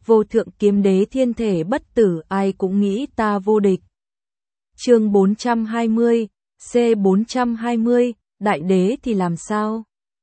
vô thượng kiếm đế thiên thể bất tử, ai cũng nghĩ ta vô địch. Chương 420, C420, đại đế thì làm sao?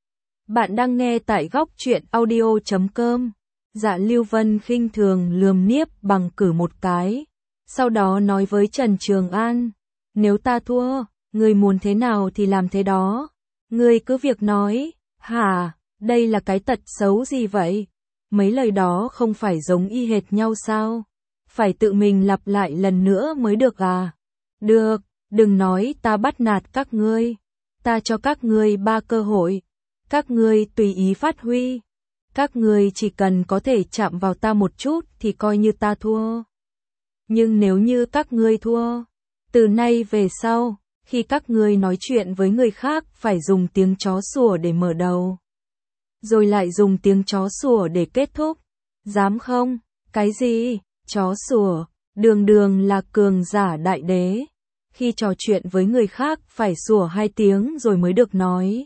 Bạn đang nghe tại góc truyện audio.com. Dạ Lưu Vân khinh thường lườm Niếp Bằng cử một cái, sau đó nói với Trần Trường An, nếu ta thua, ngươi muốn thế nào thì làm thế đó, ngươi cứ việc nói. Hả, đây là cái tật xấu gì vậy? Mấy lời đó không phải giống y hệt nhau sao? Phải tự mình lặp lại lần nữa mới được à? Được, đừng nói ta bắt nạt các ngươi. Ta cho các ngươi 3 cơ hội. Các ngươi tùy ý phát huy. Các ngươi chỉ cần có thể chạm vào ta một chút thì coi như ta thua. Nhưng nếu như các ngươi thua, từ nay về sau, khi các ngươi nói chuyện với người khác phải dùng tiếng chó sủa để mở đầu, rồi lại dùng tiếng chó sủa để kết thúc. Dám không? Cái gì? Chó sủa? Đường đường là cường giả đại đế. Khi trò chuyện với người khác phải sủa 2 tiếng rồi mới được nói.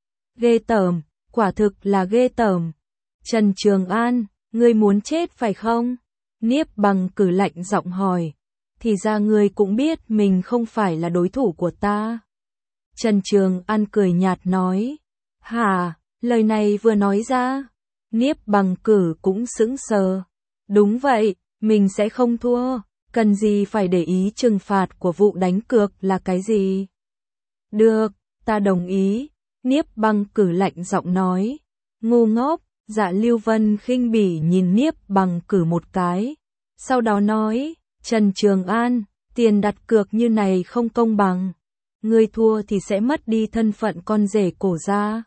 Ghê tởm, quả thực là ghê tởm. Trần Trường An, ngươi muốn chết phải không? Niếp Bằng cử lạnh giọng hỏi. Thì ra ngươi cũng biết mình không phải là đối thủ của ta. Trần Trường An cười nhạt nói. Hả, lời này vừa nói ra, Niếp Bằng cử cũng sững sờ. Đúng vậy, mình sẽ không thua, cần gì phải để ý trừng phạt của vụ đánh cược là cái gì? Được, ta đồng ý, Niếp Bằng cử lạnh giọng nói. Ngu ngốc. Dạ Lưu Vân khinh bỉ nhìn Niếp Bằng cử một cái, sau đó nói, Trần Trường An, tiền đặt cược như này không công bằng, ngươi thua thì sẽ mất đi thân phận con rể cổ gia.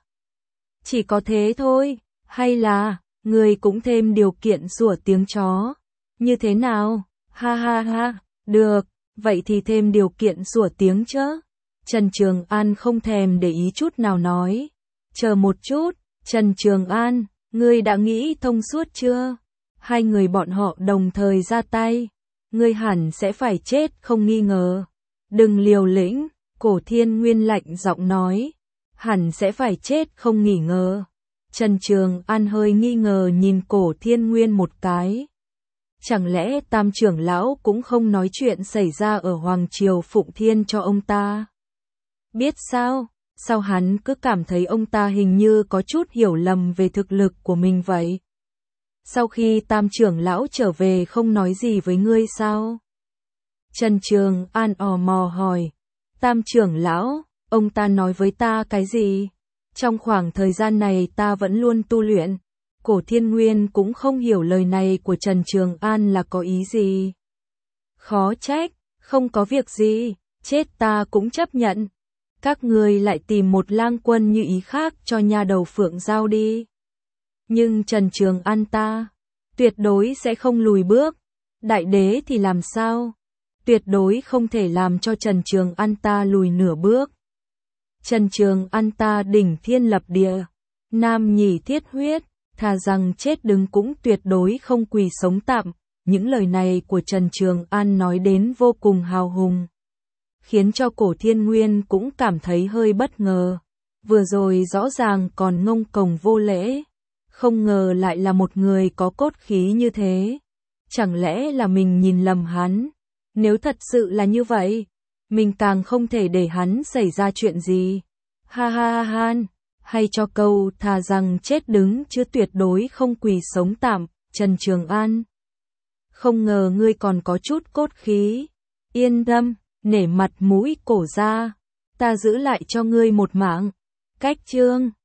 Chỉ có thế thôi, hay là, ngươi cũng thêm điều kiện sủa tiếng chó, như thế nào? Ha ha ha, được, vậy thì thêm điều kiện sủa tiếng chứ. Trần Trường An không thèm để ý chút nào nói, chờ một chút, Trần Trường An, ngươi đã nghĩ thông suốt chưa? 2 người bọn họ đồng thời ra tay, ngươi hẳn sẽ phải chết không nghi ngờ. Đừng liều lĩnh, Cổ Thiên Nguyên lạnh giọng nói, hẳn sẽ phải chết không nghi ngờ. Trần Trường An hơi nghi ngờ nhìn Cổ Thiên Nguyên một cái. Chẳng lẽ Tam trưởng lão cũng không nói chuyện xảy ra ở Hoàng Triều Phụng Thiên cho ông ta? Biết sao? Sao hắn cứ cảm thấy ông ta hình như có chút hiểu lầm về thực lực của mình vậy? Sau khi Tam trưởng lão trở về không nói gì với ngươi sao? Trần Trường An ò mò hỏi. Tam trưởng lão, ông ta nói với ta cái gì? Trong khoảng thời gian này ta vẫn luôn tu luyện. Cổ Thiên Nguyên cũng không hiểu lời này của Trần Trường An là có ý gì. Khó trách, không có việc gì, chết ta cũng chấp nhận. Các ngươi lại tìm một lang quân như ý khác cho nha đầu Phượng Giao đi. Nhưng Trần Trường An ta, tuyệt đối sẽ không lùi bước. Đại đế thì làm sao? Tuyệt đối không thể làm cho Trần Trường An ta lùi nửa bước. Trần Trường An ta đỉnh thiên lập địa, nam nhỉ thiết huyết, thà rằng chết đứng cũng tuyệt đối không quỳ sống tạm. Những lời này của Trần Trường An nói đến vô cùng hào hùng, khiến cho Cổ Thiên Nguyên cũng cảm thấy hơi bất ngờ. Vừa rồi rõ ràng còn ngông cuồng vô lễ, không ngờ lại là một người có cốt khí như thế. Chẳng lẽ là mình nhìn lầm hắn? Nếu thật sự là như vậy, mình càng không thể để hắn xảy ra chuyện gì. Ha ha ha ha, hay cho câu thà rằng chết đứng chứ tuyệt đối không quỳ sống tạm. Trần Trường An, không ngờ ngươi còn có chút cốt khí. Yên tâm, nể mặt mũi Cổ gia, ta giữ lại cho ngươi một mạng. Cách chương